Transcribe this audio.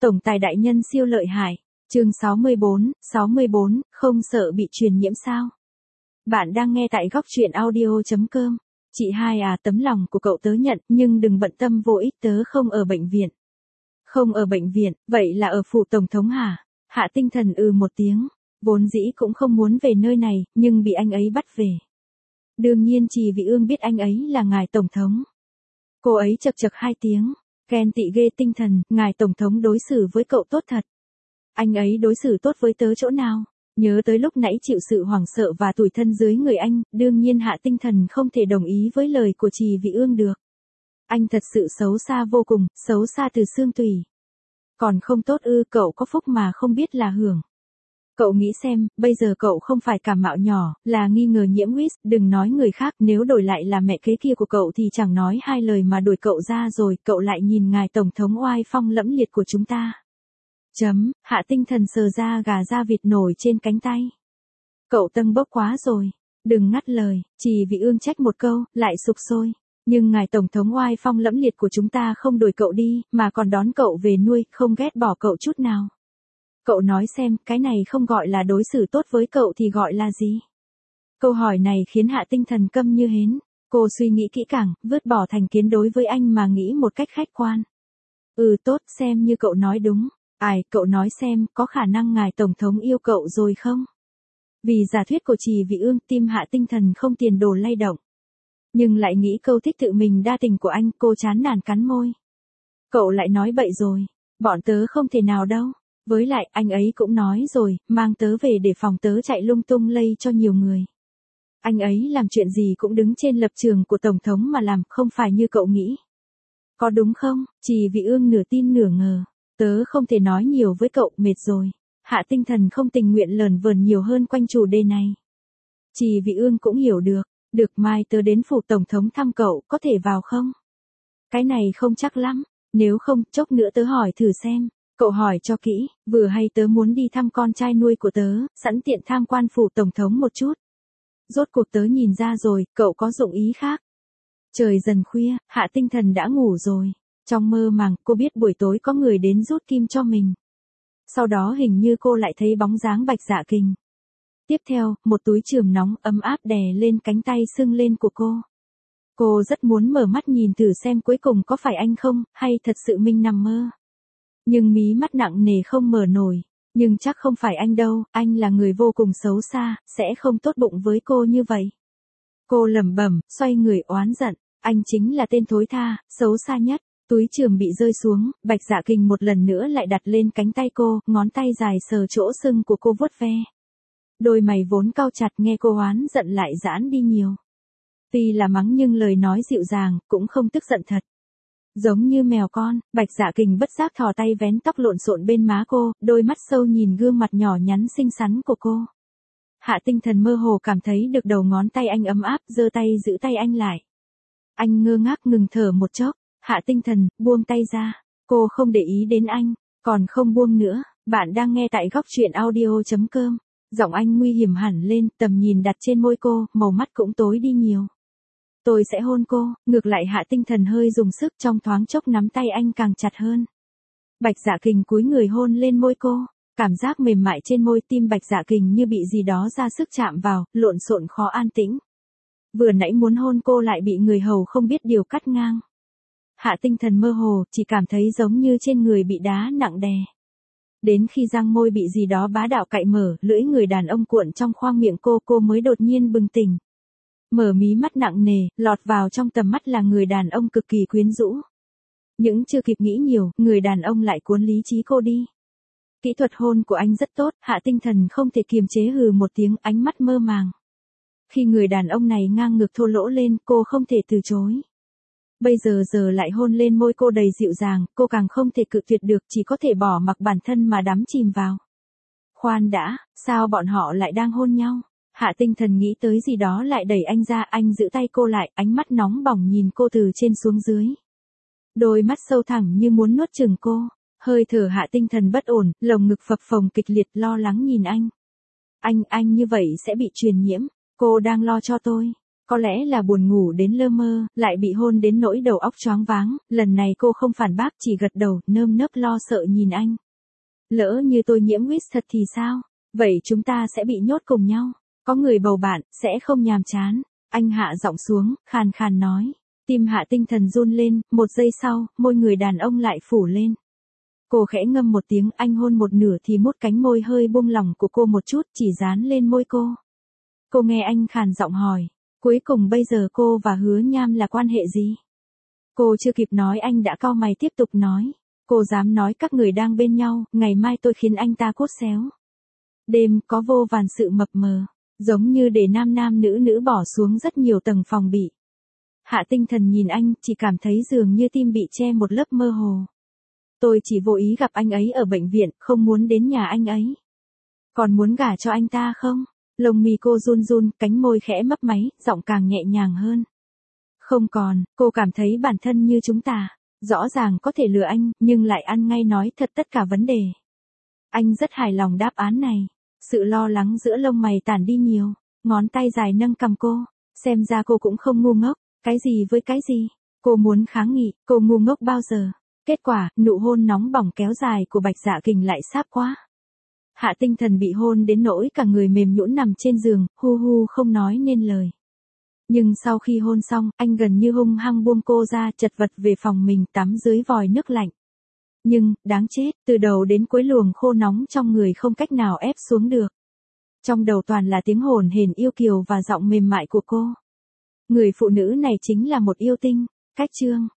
Tổng tài đại nhân siêu lợi hại. Chương 64, không sợ bị truyền nhiễm sao? Bạn đang nghe tại góc truyện audio.com. Chị hai à, tấm lòng của cậu tớ nhận, nhưng đừng bận tâm vô ích, tớ không ở bệnh viện. Không ở bệnh viện, vậy là ở phủ tổng thống hả? Hạ Tinh Thần một tiếng, vốn dĩ cũng không muốn về nơi này, nhưng bị anh ấy bắt về. Đương nhiên Trì Vị Ương biết anh ấy là ngài tổng thống. Cô ấy chậc chậc hai tiếng, ghen tị ghê tinh thần, ngài tổng thống đối xử với cậu tốt thật. Anh ấy đối xử tốt với tớ chỗ nào? Nhớ tới lúc nãy chịu sự hoảng sợ và tủi thân dưới người anh, đương nhiên Hạ Tinh Thần không thể đồng ý với lời của Trì Vị Ương được. Anh thật sự xấu xa vô cùng, xấu xa từ xương tủy. Còn không tốt ư? Cậu có phúc mà không biết là hưởng. Cậu nghĩ xem, bây giờ cậu không phải cảm mạo nhỏ, là nghi ngờ nhiễm virus, đừng nói người khác, nếu đổi lại là mẹ kế kia của cậu thì chẳng nói hai lời mà đuổi cậu ra rồi, cậu lại nhìn ngài tổng thống oai phong lẫm liệt của chúng ta. Hạ Tinh Thần sờ ra gà da vịt nổi trên cánh tay. Cậu tâng bốc quá rồi, đừng ngắt lời, Trì Vị Ương trách một câu, lại sục sôi. Nhưng ngài tổng thống oai phong lẫm liệt của chúng ta không đuổi cậu đi, mà còn đón cậu về nuôi, không ghét bỏ cậu chút nào. Cậu nói xem, cái này không gọi là đối xử tốt với cậu thì gọi là gì? Câu hỏi này khiến Hạ Tinh Thần câm như hến. Cô suy nghĩ kỹ càng, vứt bỏ thành kiến đối với anh mà nghĩ một cách khách quan. Tốt, xem như cậu nói đúng. Cậu nói xem, có khả năng ngài tổng thống yêu cậu rồi không? Vì giả thuyết của Trì Vị Ương, tim Hạ Tinh Thần không tiền đồ lay động. Nhưng lại nghĩ câu thích tự mình đa tình của anh, cô chán nản cắn môi. Cậu lại nói bậy rồi, bọn tớ không thể nào đâu. Với lại, anh ấy cũng nói rồi, mang tớ về để phòng tớ chạy lung tung lây cho nhiều người. Anh ấy làm chuyện gì cũng đứng trên lập trường của Tổng thống mà làm, không phải như cậu nghĩ. Có đúng không? Trì Vị Ương nửa tin nửa ngờ. Tớ không thể nói nhiều với cậu, mệt rồi. Hạ Tinh Thần không tình nguyện lờn vờn nhiều hơn quanh chủ đề này. Trì Vị Ương cũng hiểu được. Được, mai tớ đến phủ tổng thống thăm cậu, có thể vào không? Cái này không chắc lắm. Nếu không, chốc nữa tớ hỏi thử xem. Cậu hỏi cho kỹ, vừa hay tớ muốn đi thăm con trai nuôi của tớ, sẵn tiện tham quan phủ tổng thống một chút. Rốt cuộc tớ nhìn ra rồi, cậu có dụng ý khác. Trời dần khuya, Hạ Tinh Thần đã ngủ rồi. Trong mơ màng, cô biết buổi tối có người đến rút kim cho mình. Sau đó hình như cô lại thấy bóng dáng Bạch Dạ Kình. Tiếp theo, một túi chườm nóng ấm áp đè lên cánh tay sưng lên của cô. Cô rất muốn mở mắt nhìn thử xem cuối cùng có phải anh không, hay thật sự mình nằm mơ. Nhưng mí mắt nặng nề không mở nổi. Nhưng chắc không phải anh đâu, anh là người vô cùng xấu xa, sẽ không tốt bụng với cô như vậy. Cô lẩm bẩm, xoay người oán giận, anh chính là tên thối tha, xấu xa nhất. Túi chườm bị rơi xuống, Bạch Dạ Kình một lần nữa lại đặt lên cánh tay cô, ngón tay dài sờ chỗ sưng của cô vuốt ve. Đôi mày vốn cau chặt nghe cô oán giận lại giãn đi nhiều. Tuy là mắng nhưng lời nói dịu dàng, cũng không tức giận thật. Giống như mèo con, Bạch Dạ Kình bất giác thò tay vén tóc lộn xộn bên má cô, đôi mắt sâu nhìn gương mặt nhỏ nhắn xinh xắn của cô. Hạ Tinh Thần mơ hồ cảm thấy được đầu ngón tay anh ấm áp, giơ tay giữ tay anh lại. Anh ngơ ngác ngừng thở một chốc. Hạ Tinh Thần, buông tay ra. Cô không để ý đến anh, còn không buông nữa. Bạn đang nghe tại góc truyện audio.com. Giọng anh nguy hiểm hẳn lên, tầm nhìn đặt trên môi cô, màu mắt cũng tối đi nhiều. Tôi sẽ hôn cô. Ngược lại Hạ Tinh Thần hơi dùng sức, trong thoáng chốc nắm tay anh càng chặt hơn. Bạch Dạ Kình cúi người hôn lên môi cô. Cảm giác mềm mại trên môi, tim Bạch Dạ Kình như bị gì đó ra sức chạm vào, lộn xộn khó an tĩnh. Vừa nãy muốn hôn cô lại bị người hầu không biết điều cắt ngang. Hạ Tinh Thần mơ hồ, chỉ cảm thấy giống như trên người bị đá nặng đè. Đến khi răng môi bị gì đó bá đạo cạy mở, lưỡi người đàn ông cuộn trong khoang miệng cô mới đột nhiên bừng tỉnh. Mở mí mắt nặng nề, lọt vào trong tầm mắt là người đàn ông cực kỳ quyến rũ. Những chưa kịp nghĩ nhiều, người đàn ông lại cuốn lý trí cô đi. Kỹ thuật hôn của anh rất tốt, Hạ Tinh Thần không thể kiềm chế hừ một tiếng, ánh mắt mơ màng. Khi người đàn ông này ngang ngược thô lỗ lên, cô không thể từ chối. Bây giờ lại hôn lên môi cô đầy dịu dàng, cô càng không thể cự tuyệt được, chỉ có thể bỏ mặc bản thân mà đắm chìm vào. Khoan đã, sao bọn họ lại đang hôn nhau? Hạ Tinh Thần nghĩ tới gì đó lại đẩy anh ra, anh giữ tay cô lại, ánh mắt nóng bỏng nhìn cô từ trên xuống dưới. Đôi mắt sâu thẳm như muốn nuốt chửng cô, hơi thở Hạ Tinh Thần bất ổn, lồng ngực phập phồng kịch liệt, lo lắng nhìn anh. Anh như vậy sẽ bị truyền nhiễm, cô đang lo cho tôi. Có lẽ là buồn ngủ đến lơ mơ, lại bị hôn đến nỗi đầu óc choáng váng, lần này cô không phản bác chỉ gật đầu, nơm nớp lo sợ nhìn anh. Lỡ như tôi nhiễm huyết thật thì sao? Vậy chúng ta sẽ bị nhốt cùng nhau. Có người bầu bạn, sẽ không nhàm chán. Anh hạ giọng xuống, khàn khàn nói. Tim Hạ Tinh Thần run lên, một giây sau, môi người đàn ông lại phủ lên. Cô khẽ ngâm một tiếng, anh hôn một nửa thì mút cánh môi hơi buông lỏng của cô một chút, chỉ dán lên môi cô. Cô nghe anh khàn giọng hỏi, cuối cùng bây giờ cô và Hứa Nham là quan hệ gì? Cô chưa kịp nói anh đã cau mày tiếp tục nói. Cô dám nói các người đang bên nhau, ngày mai tôi khiến anh ta cốt xéo. Đêm có vô vàn sự mập mờ, giống như để nam nam nữ nữ bỏ xuống rất nhiều tầng phòng bị. Hạ Tinh Thần nhìn anh, chỉ cảm thấy dường như tim bị che một lớp mơ hồ. Tôi chỉ vô ý gặp anh ấy ở bệnh viện, không muốn đến nhà anh ấy. Còn muốn gả cho anh ta không? Lông mi cô run run, cánh môi khẽ mấp máy, giọng càng nhẹ nhàng hơn. Không còn, cô cảm thấy bản thân như chúng ta. Rõ ràng có thể lừa anh, nhưng lại ăn ngay nói thật tất cả vấn đề. Anh rất hài lòng đáp án này. Sự lo lắng giữa lông mày tản đi nhiều. Ngón tay dài nâng cằm cô. Xem ra cô cũng không ngu ngốc. Cái gì với cái gì? Cô muốn kháng nghị, cô ngu ngốc bao giờ? Kết quả, nụ hôn nóng bỏng kéo dài của Bạch Dạ Kình lại sáp quá. Hạ Tinh Thần bị hôn đến nỗi cả người mềm nhũn nằm trên giường, hu hu không nói nên lời. Nhưng sau khi hôn xong, anh gần như hung hăng buông cô ra, chật vật về phòng mình tắm dưới vòi nước lạnh. Nhưng, đáng chết, từ đầu đến cuối luồng khô nóng trong người không cách nào ép xuống được. Trong đầu toàn là tiếng hồn hển yêu kiều và giọng mềm mại của cô. Người phụ nữ này chính là một yêu tinh. Cách chương